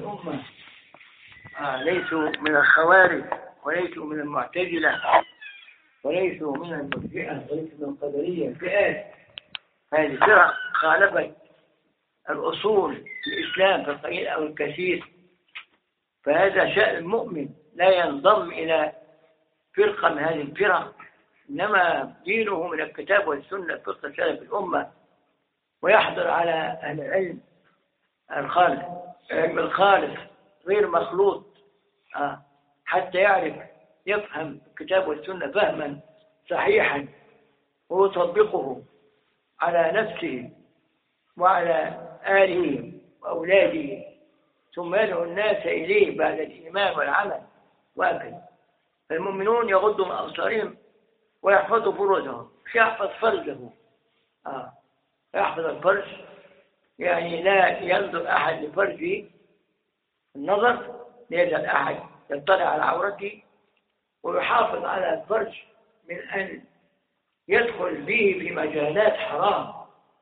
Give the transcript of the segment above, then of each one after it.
الأمة ليسوا من الخوارج وليسوا من المعتزلة وليسوا من المرجئة وليسوا من القدرية، فئات هذه فرق خالفت الأصول في الإسلام في القليل أو الكثير. فهذا شأن المؤمن، لا ينضم إلى فرقة من هذه الفرق، إنما دينه من الكتاب والسنة فقه سلف الأمة، ويحضر على أهل العلم الخالص، علم الخالص غير مخلوط، حتى يعرف يفهم الكتاب والسنة فهما صحيحا ويطبقه على نفسه وعلى آله وأولاده، ثم يدعو الناس إليه بعد الإيمان والعمل وهكذا. فالمؤمنون يغضوا من أبصارهم ويحفظوا فروجهم، مش يحفظ فرجه، يحفظ الفرج يعني لا ينظر أحد لفرجه النظر، لا يجعل أحد يطلع على عورته، ويحافظ على الفرج من أن يدخل به في مجالات حرام.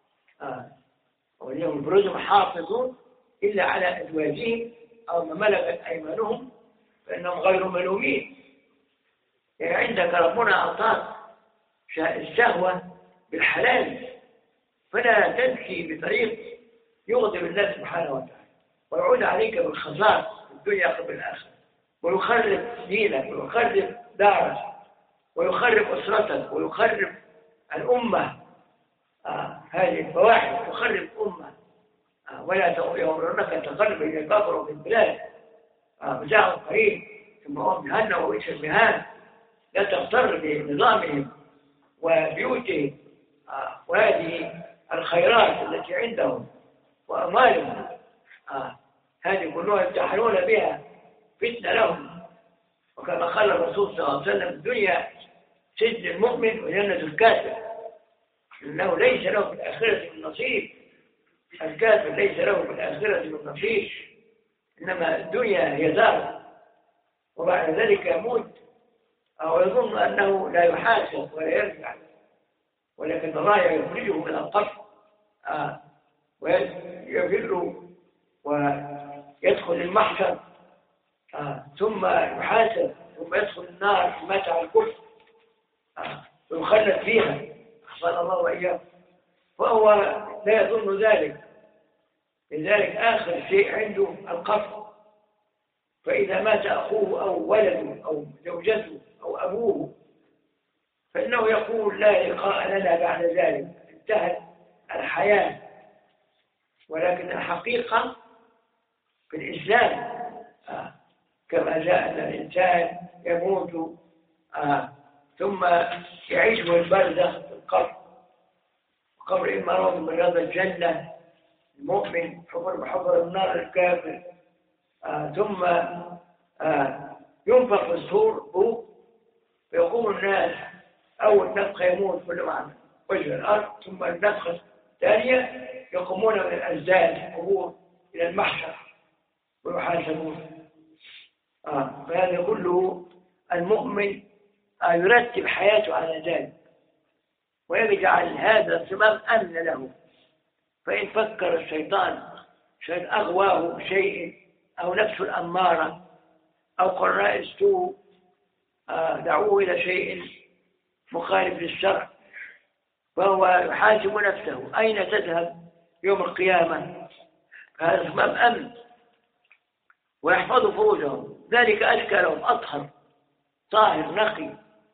واليوم فروجهم حافظون إلا على أزواجهم أو ما ملكت أيمانهم فإنهم غير ملومين. يعني عندك ربنا أعطاك الشهوة بالحلال، فلا تمشي بطريق يغضب الله سبحانه وتعالى ويعود عليك بالخسارة في الدنيا قبل الآخرة، ويخرب دينك ويخرب دارك ويخرب أسرتك ويخرب الأمة. هذه الفواحش تخرب أمة. ولا يغرنك أن تقرب إلى كفروا في البلاد متاع قليل ثم هم جهنم وبئس المهاد. لا تغتر بنظامهم وبيوتهم وهذه الخيرات التي عندهم وأموالهم، هذه كلها يمتحنون بها فتنة لهم. وكما قال الرسول صلى الله عليه وسلم: الدنيا سجن المؤمن وجنة الكافر، إنه ليس له في الآخرة من نصيب. الكافر ليس له في الآخرة من نصيب، إنما الدنيا هي دار، وبعد ذلك يموت أو يظن أنه لا يحاسب ولا يرجع، ولكن الله يخرجه من القبر ويفر ويدخل المحشر، ثم يحاسب ثم يدخل النار مات على الكفر ويخلد فيها، أحصانا الله وإياه. فهو لا يظن ذلك، لذلك آخر شيء عنده القبر. فإذا مات أخوه أو ولده أو زوجته أو أبوه فإنه يقول: لا لقاء لنا بعد ذلك، انتهت الحياة. ولكن الحقيقة في الإسلام كما جاء أن الإنسان يموت ثم يعيش في البرزخ في القبر. القبر إما روض من رياض الجنة المؤمن، حفر بحفر النار الكافر، ثم ينفخ في الصور فيقوم الناس. أول نفخة يموت كل معنى وجه الأرض، ثم النفخة الثانية يقومون من الأجداد القبور إلى المحشر ويحاسبون. فهذا كله المؤمن يرتب حياته على ذلك، ويجعل هذا صمام أمن له. فإن فكر الشيطان شيء أغواه بشيء أو نفسه الأمارة أو قرناء السوء دعوه إلى شيء مخالف للشرع، فهو يحاسب نفسه: أين تذهب يوم القيامة؟ فهذا صمام أمن، ويحفظ فروجهم، ذلك أزكى لهم، أطهر طاهر نقي.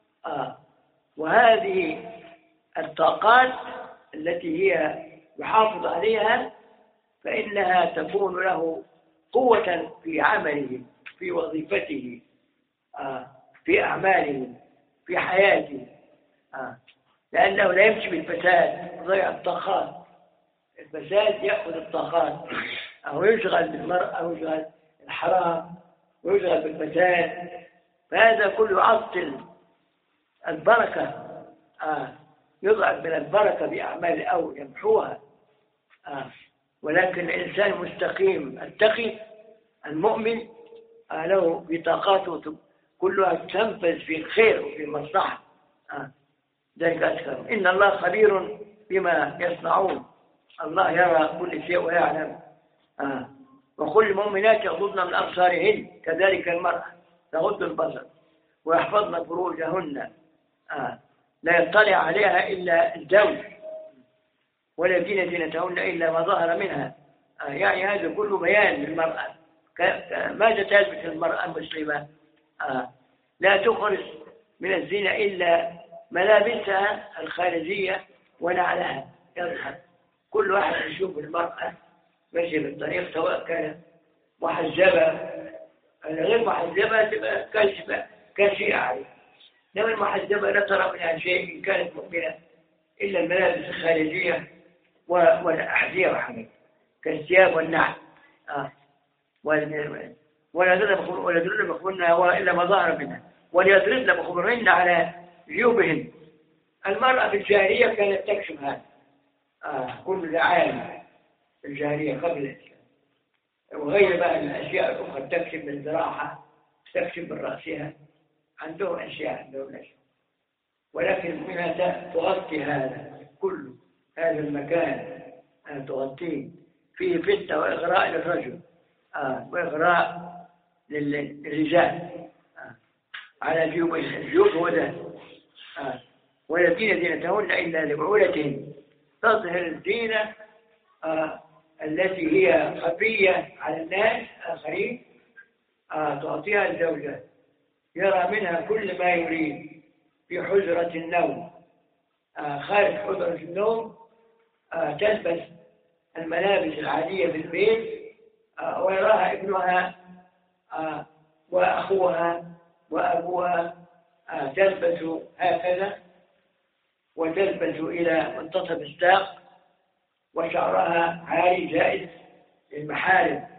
وهذه الطاقات التي هي يحافظ عليها فإنها تكون له قوة في عمله، في وظيفته، في أعماله، في حياته، لأنه لا يمشي بالفساد ويضيع الطاقات. الفساد يأخذ الطاقات، أو يشغل بالمرأة أو يشغل الحرام ويشغل بالفساد، فهذا كله يعطل البركة، يضعف من البركة بأعمال أو يمحوها. ولكن الإنسان المستقيم التقي المؤمن له بطاقاته كلها تنفذ في الخير وفي المصلحة. ذلك أذكر: إن الله خبير بما يصنعون. الله يرى كل شيء ويعلم وكل المؤمنات يغضضن من أبصارهن كذلك المرأة تغض البصر ويحفظن فروجهن لا يطلع عليها إلا الزوج ولا يبدين زينتهن إلا ما ظهر منها. يعني هذا كله بيان للمرأة ماذا تلبس المرأة المسلمة. لا تخرج من الزينة إلا ملابسها الخارجية ونعلها يظهر. كل واحد يشوف المرأة ماشية بالطريق سواء كانت محجبة غير محجبة تبقى كاشفة عليه. إنما المحجبة لا ترى منها شيء إن كانت مؤمنة إلا الملابس الخارجية والأحذية وحمد كالثياب والنعل. ولا يضربن بخمرهن إلا ما ظهر منها وليضربن بخمرهن على جيوبهن. المرأة في الجاهلية كانت تكشف هذا كل العالم في الجاهلية قبل الإسلام، وغير بقى الأشياء الأخرى تكشف بالذراعها تكشف بالرأسها عندهم أشياء ولكن منها تغطي هذا كل هذا المكان تغطيه فيه فتنة وإغراء للرجل وإغراء للرجال على جيوب هو ده. ويبدين زينتهن إلا لبعولتهن تظهر الزينة التي هي خفية على الناس آخرين تعطيها الزوجة يرى منها كل ما يريد في حجرة النوم. خارج حجرة النوم تلبس الملابس العادية في البيت ويراها ابنها وأخوها وأبوها تلبس هكذا وتلبس إلى منتصف الساق وشعرها عالي جائز للمحارم.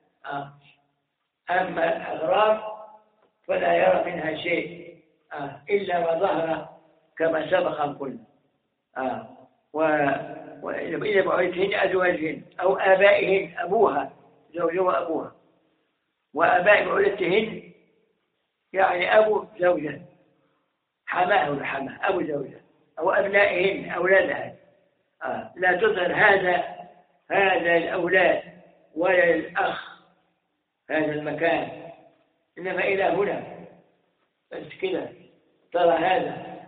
أما الأغراب فلا يرى منها شيء إلا ما ظهر كما سبق الكل. وإذا بعثهن أزواجهن أو آبائهن أبوها زوجها وأبوها وآباء بعولتهن يعني أبو زوجة حماه وحماه أبو زوجة أو أبنائهن أولادها. لا تظهر هذا الأولاد ولا الأخ هذا المكان إنما إلى هنا بس كده ترى هذا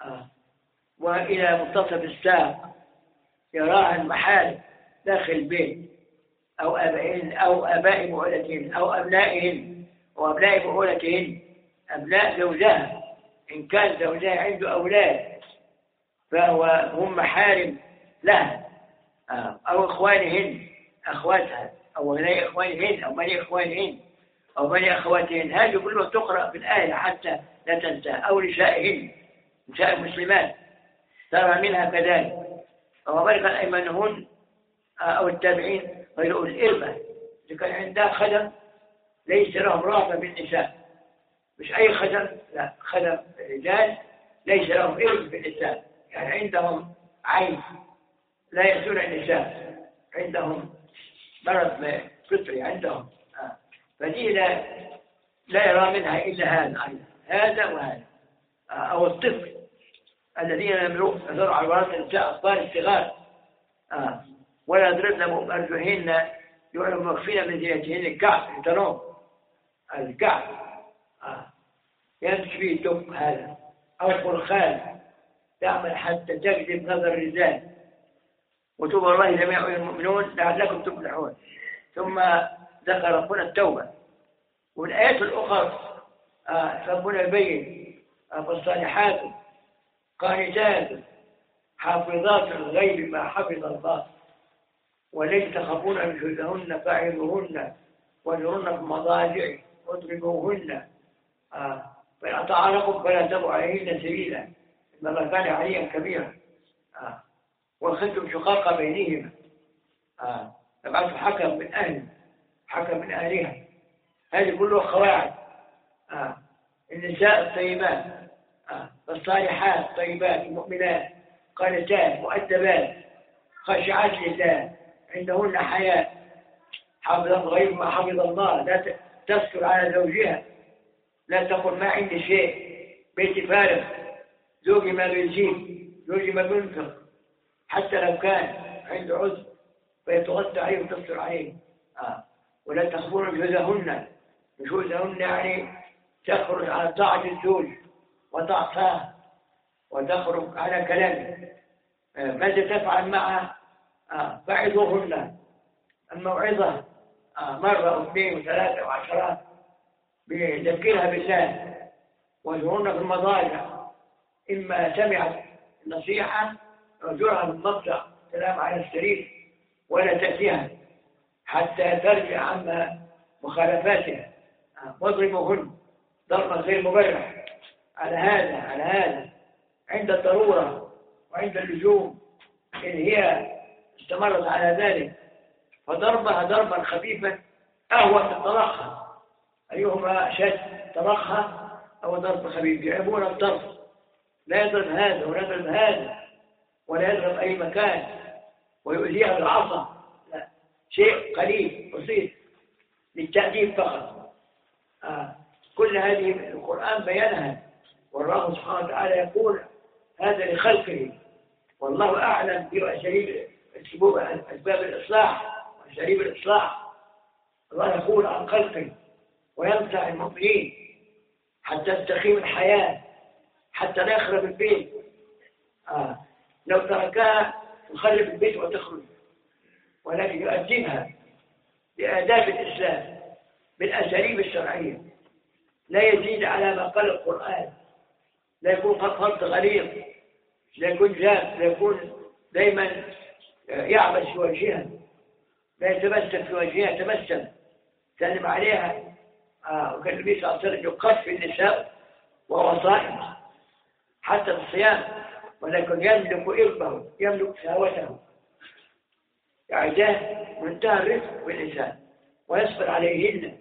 وإلى منتصف الساق يراها المحارم داخل البيت أو أبائهن أو آباء بعولتهن أو أبنائهن وأبناء بعولتهن أبناء زوجها إن كان زوجها عنده أولاد فهم محارم لها أو إخوانهن أخواتها أو بني إخوانهن أو بني إخوانهن أو بني أخواتهن. هذه كلها تقرأ في الآية حتى لا تنسى. أو نسائهن نساء المسلمات ترى منها كذلك. وبرك أيمانهن أو التابعين غير أولي الإربة إذا كان عندها خدم ليس لهم رغبة بالنساء مش أي خدم لا خدم الرجال ليس لهم إربة بالنساء يعني عندهم عين لا يأتون النساء عندهم مرض فطري عندهم فدي لا يرى منها إلا هذا وهذا. أو الطفل الذين يملؤون عورات النساء أطفال الصغار ولا يضربن بأرجلهن يعلم مخفين من زينتهن الكعب التنوم الكعب يمشي فيه الدب هذا أو الخلخال تعمل حتى تجذب نظر الرجال وتوب الله جميع المؤمنون لعلكم تفلحون. ثم ذكر ربنا التوبة. والآيات الأخرى ربنا يبين فالصالحات قانتات حافظات الغيب ما حفظ الله وليس تخافون من نشوزهن فاعظوهن واهجروهن في المضاجع واضربوهن فإن أطعنكم فلا تبغوا عليهن سبيلا إن الله كان عليا كبيرا. وخذتم شقاق بينهما فابعثوا حكم من أهله حكم من أهلها. هذه كلها قواعد. النساء الطيبات الصالحات الطيبات المؤمنات قانتات مؤدبات خاشعات لله عندهن حياء حافظ الغيب ما حفظ الله لا تستر على زوجها لا تقل ما عندي شيء بيتي فارغ زوجي ما بيجيب زوجي ما بينفق حتى لو كان عنده عذر فيتغطى عليه وتستر عليه. ولا تخفون نشوزهن. نشوزهن يعني تخرج على طاعة الزوج وتعصاه وتخرج على كلامه. ماذا تفعل معها؟ فعظوهن. الموعظة مرة واثنين وثلاثة وعشرات، بذكرها بالله واهجرهن في المضاجع. إما سمعت النصيحة اهجرها في المضجع، سلام على السرير، ولا تأتيها حتى ترجع عما مخالفاتها. واضربوهن ضربا غير مبرح على هذا عند الضرورة وعند اللزوم. إن هي استمرت على ذلك فضربها ضربا خفيفا أهون من طلاقها. أيهما أشد، طلاقها أو ضرب خفيف؟ يعيبون الضرب، لا يضرب هذا ولا يضرب هذا ولا يضرب أي مكان ويؤذيها بالعصا، لا، شيء قليل بسيط للتأديب فقط. كل هذه القرآن بيانها، والله سبحانه وتعالى يقول هذا لخلقه، والله أعلم بأسباب الإصلاح وأساليب الإصلاح. الله يقول عن خلقه ويمتع المؤمنين حتى تستقيم الحياة، حتى لا يخرب البيت. لو تركها تخرب البيت وتخرج، ولكن يؤدبها بآداب الإسلام بالأساليب الشرعية، لا يزيد على ما قال القرآن، لا يكون خلط غليظ، لا يكون جاف، لا يكون دائما يعبس في وجهها، لا يتمسك في وجهها، يتمسك سلم عليها. وكان النبي صلى الله عليه وسلم يقف النساء وهو صائم حتى الصيام، ولكن يملك إربه، يملك شهوته، يعني ده منتهى الرفق بالإنسان، ويصبر عليهن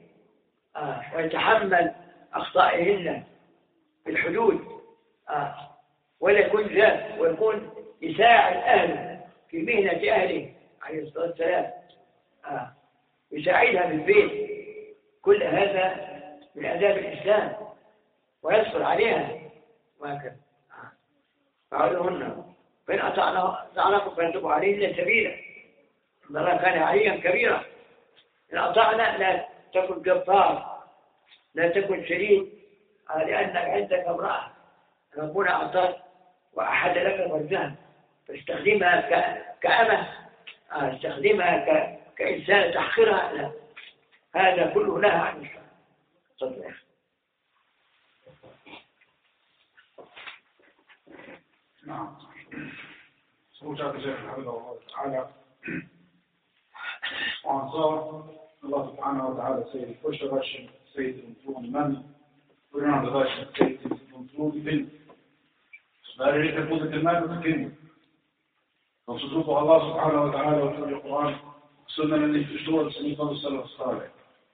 ويتحمل أخطائهن بالحدود، ولا يكون جاف، ويكون يساعد أهله في مهنة أهله عليه الصلاة والسلام، يساعدها في البيت. كل هذا من آداب الإسلام، ويصبر عليها وهكذا. فعلوهن فإن أطعناكم فانتبهوا عليهن سبيلا، إن الله كان عليا كبيرا. إن أطعنا لا تكن جبار، لا تكن شديد، لأنك عندك امرأة ربنا أعطاك وأحد لك فرجها، فاستخدمها كأمة، استخدمها كإنسان تحقرها. لا، هذا كله نهى عن الشرع. تفضل يا أخي. نعم. سموك الشيخ حفظه الله تعالى وأنصار الله سبحانه وتعالى سيد الكوشة باشا سيد المفروض من ونعم باشا سيد المفروض بن باري تفوزة المال وتكلمه وصدوق الله سبحانه وتعالى وفي القرآن سنة من الفشور سنة الصلاة الصالح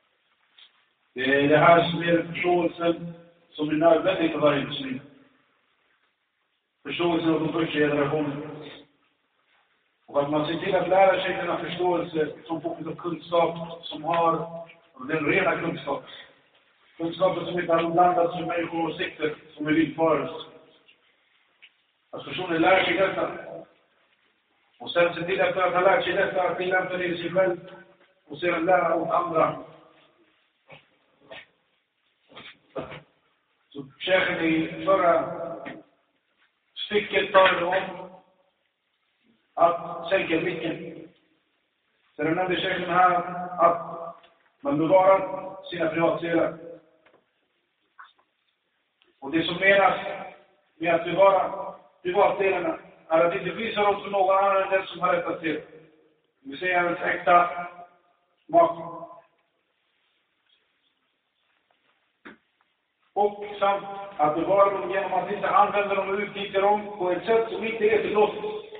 لهذا سمير الفشور سن النار بدي كظاهر المسلمين förståelse och förståelse. Och att man ser till att lära sig denna förståelse som fokus på kunskap som har den rena kunskap. Kunskapen som inte har blandats med människoåsikter som är villfarelse. Att personen lär sig detta. Och sen se till att ha lärt sig detta att tillämpa det i sig själv. Och sedan lära åt andra. Så chefen i förra stycket talar om att sänka blicken. Så den nämnde chefen här att man bevarar sina privatdelar. Och det som menas med att bevara privatdelarna är att inte visa dem för någon annan än den som har rättat till. Vi säger ens äkta make. Och samt att bevara dem genom att inte använda dem och utnyttja dem på ett sätt som inte är tillåtet.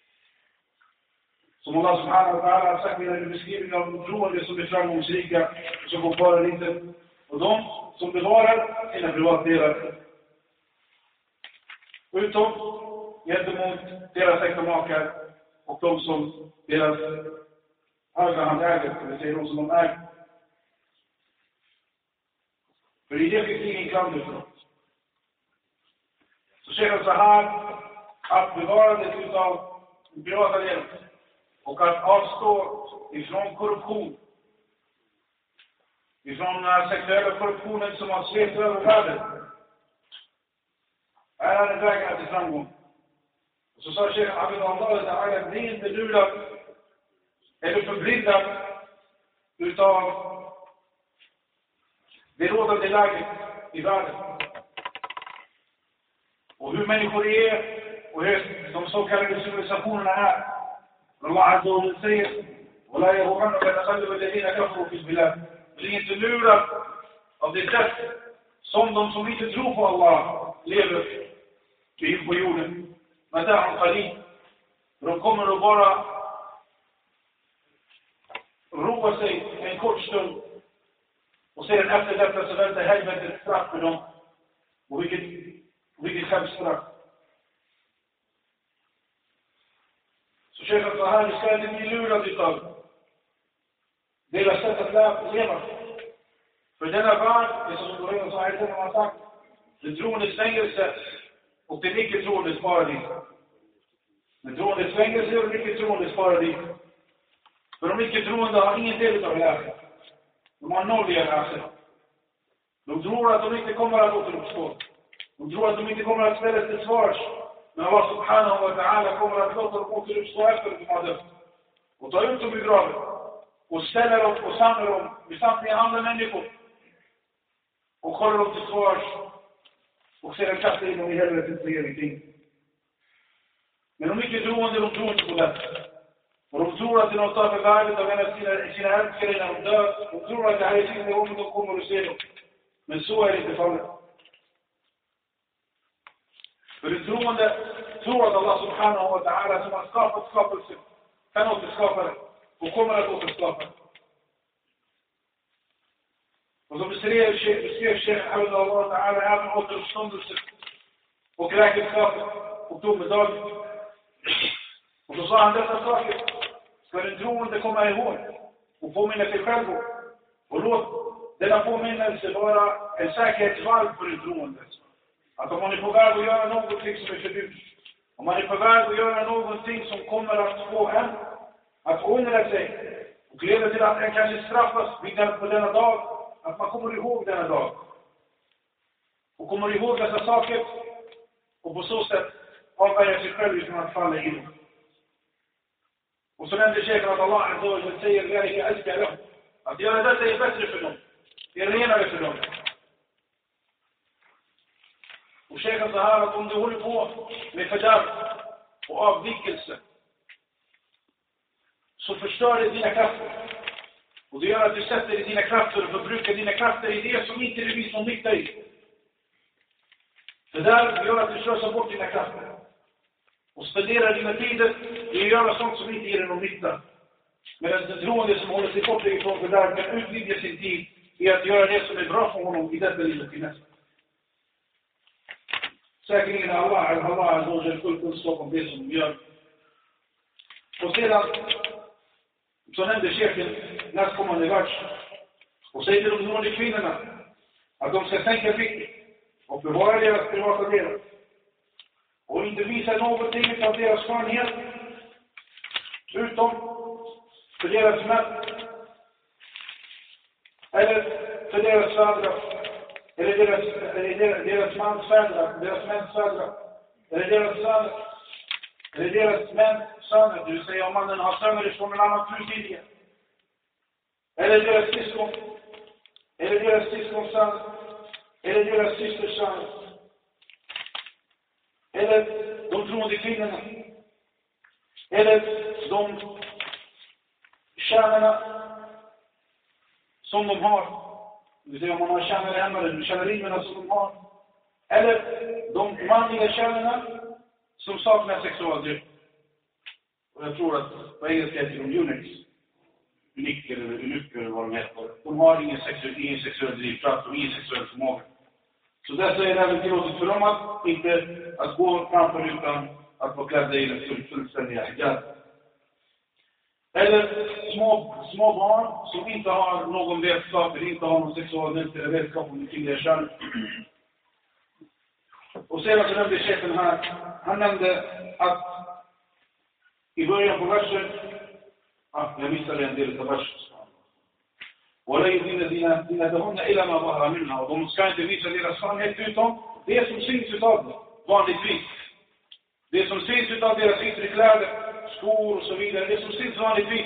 Som Allah subhanahu wa ta'ala har sagt i en beskrivning av de troende som är framgångsrika och som får bara lite. Och de som bevarar sina privatdelar. Utom gentemot deras äkta makar och de som deras högra hand äger, det vill säga de som de äger. För det är definitivt ingen klander för dem. Så säger han så här, att bevarandet utav privata delen och att avstå ifrån korruption ifrån sexuella korruptionen som har svept över världen. Här är en väg till framgång. Och så sa Sheikh Abid Allah, bli inte lurad eller förblindad utav det rådande läget i världen. Och hur människor är och hur de så kallade civilisationerna är. Allah Azza wa Jalla säger: "Wala yaghurranka taqallubu alladhina kafaru fil bilad." Bli inte lurad av det sätt som de som inte tror på Allah lever på jorden. Men där har qalil. De kommer att bara roa sig en kort stund. Och sedan efter detta så väntar helvetet straff för dem. Och vilket skämstraff. Så Sheikh så här, vi ska inte bli lurade utav deras sätt att leva. För denna värld, det som Ibrahim har sagt, det troendes fängelse och det icke-troendes paradis. Det troendes fängelse och det icke-troendes paradis. För de icke-troende har ingen del av det här. De har noll i det. De tror att de inte kommer att återuppstå. De tror att de inte kommer att ställas till svars. Men Allah subhanahu wa ta'ala kommer att låta dem återuppstå efter att de har dött. Och ta ut dem i graven. Och ställa dem och samla dem med samtliga andra människor. Och hålla dem till svars. Och sedan kasta in dem i helvetet för ingenting. Men de icke-troende, de tror inte på det. Och de tror att det är något av värdet av en av sina älskare när de dör. De tror att det här är sista gången de kommer att se dem. Men så är det inte fallet. För det troende tror att Allah subhanahu wa ta'ala som har skapat skapelse kan återskapa det. Och kommer att återskapa det. Och som beskrev Sheikh Abid Allah ta'ala även återuppståndelse och räkenskapet och domedagen. Och så sa han dessa saker ska den troende komma ihåg och påminna sig själv om. Och låt denna påminnelse vara en säkerhetsvalv för den troende. Att om man är på väg att göra någonting som är förbjudet, om man är på väg att göra någonting som kommer att få en att ångra sig och leda till att en kanske straffas på denna dag, att man kommer ihåg denna dag. Och kommer ihåg dessa saker och på så sätt avvärja sig själv utan att falla in. Och så nämnde Sheikh att Allah Azza wa Jalla säger ذلك أزكى لهم. Att göra detta är bättre för dem. Det är renare för dem. Och Sheikh så här att om du håller på med fördärv och avvikelse så förstör det dina krafter. Och det gör att du sätter i dina krafter och förbrukar dina krafter i det som inte det finns någon nytta i. Det där gör att du slösar bort dina krafter. Och spenderar dina tider i att göra sånt som inte ger någon nytta. Medan den troende som håller sig bort ifrån fördärv kan utvidga sin tid i att göra det som är bra för honom i detta livet till nästa. Säkerligen Allah har full kunskap om det som de gör. Och sedan så nämnde chefen nästkommande vers och säger till de troende kvinnorna att de ska tänka viktigt och bevara deras privata delar och inte visa någonting av deras skönhet utom för deras män eller för deras fäder eller deras mans fäder, deras mäns fäder eller deras söner eller deras mäns söner, det vill säga om mannen har söner från en annan fru tidigare eller deras syskon eller deras syskons söner eller deras systers söner eller de troende kvinnorna eller de kärnorna som de har. Det vill säga om man har kärnor hemma eller kärnorimerna som de har. Eller de manliga kärnorna som saknar sexualdrift. Och jag tror att på engelska heter de eunuchs. Uniker eller unuker eller vad de heter. De har ingen sexuell drivkraft och ingen sexuell förmåga. Så därför är det även tillåtet för dem att inte att gå framför utan att vara klädda i den fullständiga hijab. Eller små barn som inte har någon vetskap eller inte har någon sexualdrift eller vetskap om det kvinnliga könet. Och sedan så nämnde chefen här, han nämnde att i början på versen, jag missade en del av versen. ولا يدين زينتهن إلا ما ظهر منها. Och de ska inte visa deras skönhet utom det som syns utav det, vanligtvis. Det som syns utav deras yttre kläder, skor och så vidare, det som syns vanligtvis.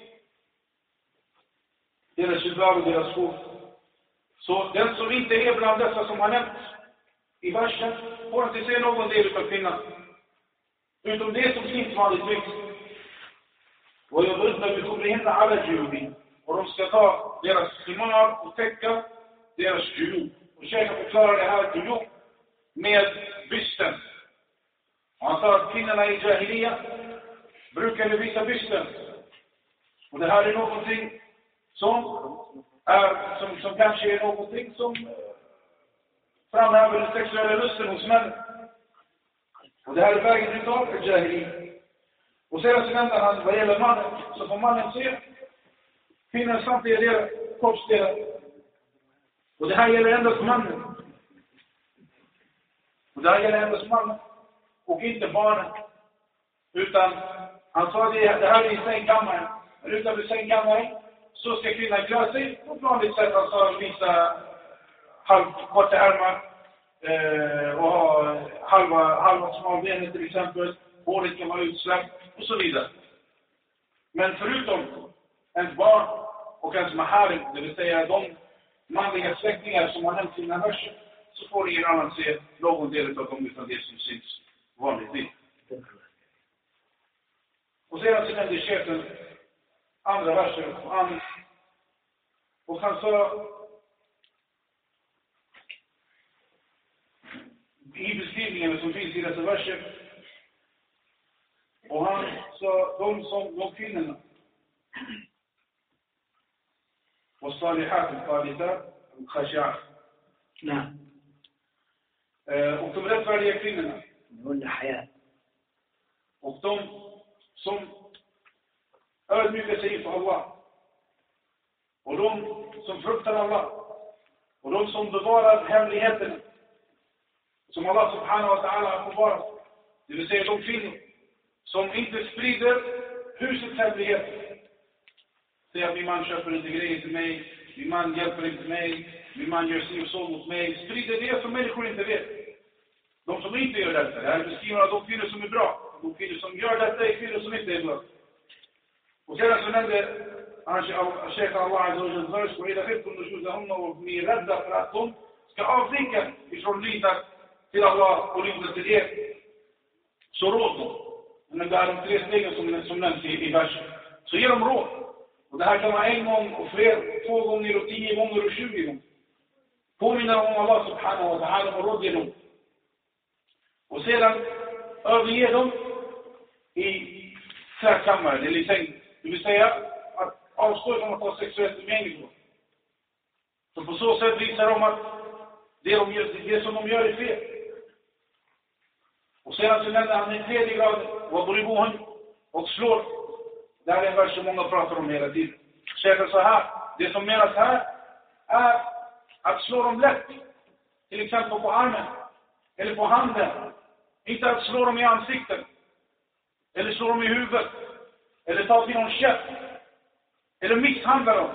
Deras huvud och deras skor. Så den som inte är bland dessa som har nämnt i versen får inte se någon del av kvinnan. Utom det som syns vanligtvis. Och jag berättar vi kommer hända alla djur. Och de ska ta deras khimar och täcka deras djur. Och Sheikh förklarar det här djur med bysten. Och han sa att kvinnorna i Jahiliya brukade visa bysten. Och det här är någonting som kanske är någonting som framhäver den sexuella lusten hos män. Och det här är vägen utav Jahiliya. Och sedan så nämnde han vad gäller mannen, så får mannen se kvinnans samtliga delar, kroppsdelar. Och det här gäller endast mannen. Och det här gäller endast mannen. Och inte barnen. Utan han sa det här är i sängkammaren. Men utanför sängkammaren så ska kvinnan klä sig på ett vanligt sätt. Han sa visa halvkorta ärmar. Och ha halva smalbenet till exempel. Håret kan vara utsläppt och så vidare. Men förutom ens barn och ens maharim, det vill säga de manliga släktingar som har nämnt sina verser, så får ingen annan se någon del av dem utan det som syns vanligtvis. Och sedan så nämnde chefen andra verser och han sa i beskrivningen som finns i dessa verser, och han sa de kvinnorna والصالحات القانتات الخاشعات. نعم. Och de rättfärdiga kvinnorna. هن حياة. Och de som ödmjukar sig inför Allah. Och de som fruktar Allah. Och de som bevarar hemligheten som Allah subhanahu wa ta'ala har bevarat. Det vill säga de kvinnor som inte sprider husets hemligheter. Säg att min man köper inte grejer till mig, min man hjälper inte mig, min man gör sig och så mot mig. Sprider det som människor inte vet. De som inte gör detta, det här beskriver de kvinnor som är bra. De kvinnor som gör detta är kvinnor som inte är bra. Och sedan så nämnde Sheikh Allah Azza wa Jalla vers och hela skiften och skjuta och bli rädda för att de ska avvika ifrån lydan till Allah och lydan till er. Så råd dem. Men det är de 3 stegen som nämns i versen. Så ger de råd. Och det här kan vara 1 gång och 2 gånger och 10 gånger och 20 gånger. Påminna om Allah subhanahu wa ta'ala och råd genom. Och sedan överge dem i särkammaren eller i säng. Det vill säga att avstå från att ha sexuellt umgänge. Så på så sätt visar de att det som de gör är fel. Och sedan så nämner han i 3:e graden och slår. Det här är en vers som många pratar om hela tiden. Säger så här, det som menas här är att slå dem lätt. Till exempel på armen eller på handen. Inte att slå dem i ansiktet. Eller slå dem i huvudet. Eller ta till någon käpp. Eller misshandla dem.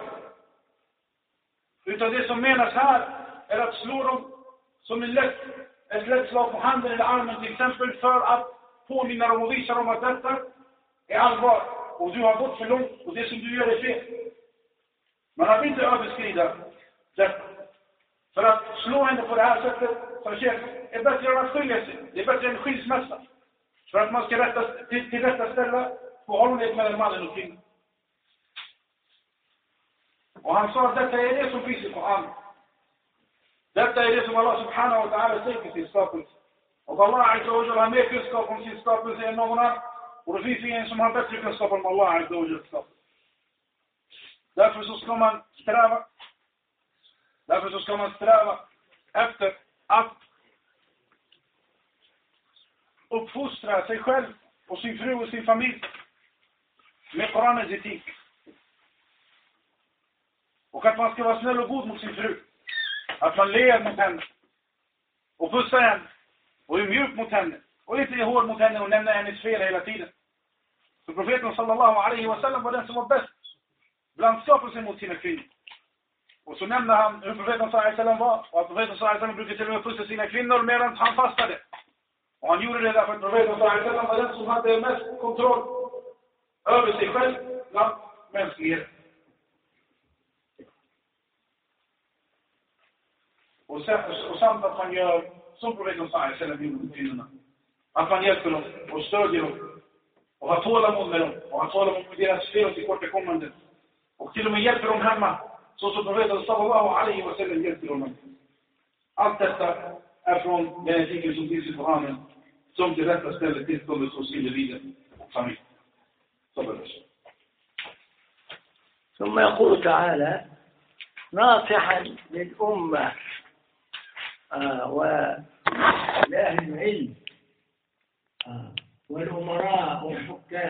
Utan det som menas här är att slå dem som ett lätt slag på handen eller armen till exempel för att påminna dem och visa dem att detta är allvar. Och du har gått för långt och det som du gör är fel. Man har inte överskrida detta. För att slå henne på det här sättet för chef är bättre än att skilja sig. Det är bättre än skilsmässa. För att man ska till rätta ställa förhållandet mellan mannen och kvinnan. Och han sa att detta är det som finns i Koran. Detta är det som Allah subhanahu wa ta'ala säger till sin skapelse. Och Allah Azza wa Jalla har mer kunskap om sin skapelse än någon annan. Och det finns ingen som har bättre kunskap om Allah Azza wa Jalla. Därför så ska man sträva efter att uppfostra sig själv och sin fru och sin familj med Koranens etik. Och att man ska vara snäll och god mot sin fru. Att man ler mot henne och pussar henne och är mjuk mot henne och inte är hård mot henne och nämner hennes fel hela tiden. Så profeten sallallahu alaihi wa sallam var den som var bäst bland skapelsen mot sina kvinnor. Och så nämner han hur profeten sallallahu alaihi wasallam var. Och att profeten sallallahu alaihi wasallam brukade till och med pussa sina kvinnor medan han fastade. Och han gjorde det därför att profeten sallallahu alaihi wasallam var den som hade mest kontroll över sig själv bland mänskligheten. Och samt att man gör som profeten sallallahu alaihi wasallam gjorde med kvinnorna. Att man hjälper dem och stödjer dem. Och har tålamod med dem. Och har tålamod med deras fel och tillkortakommanden. Och till och med hjälper dem hemma. Så som profeten sallallahu alaihi wasallam hjälper dem. Allt detta är från den artikel som finns i Koranen. Som till rätta ställer tillståndet hos individen och familj. ثم يقول تعالى ناصحا للأمة ولأهل العلم والأمراء والحكام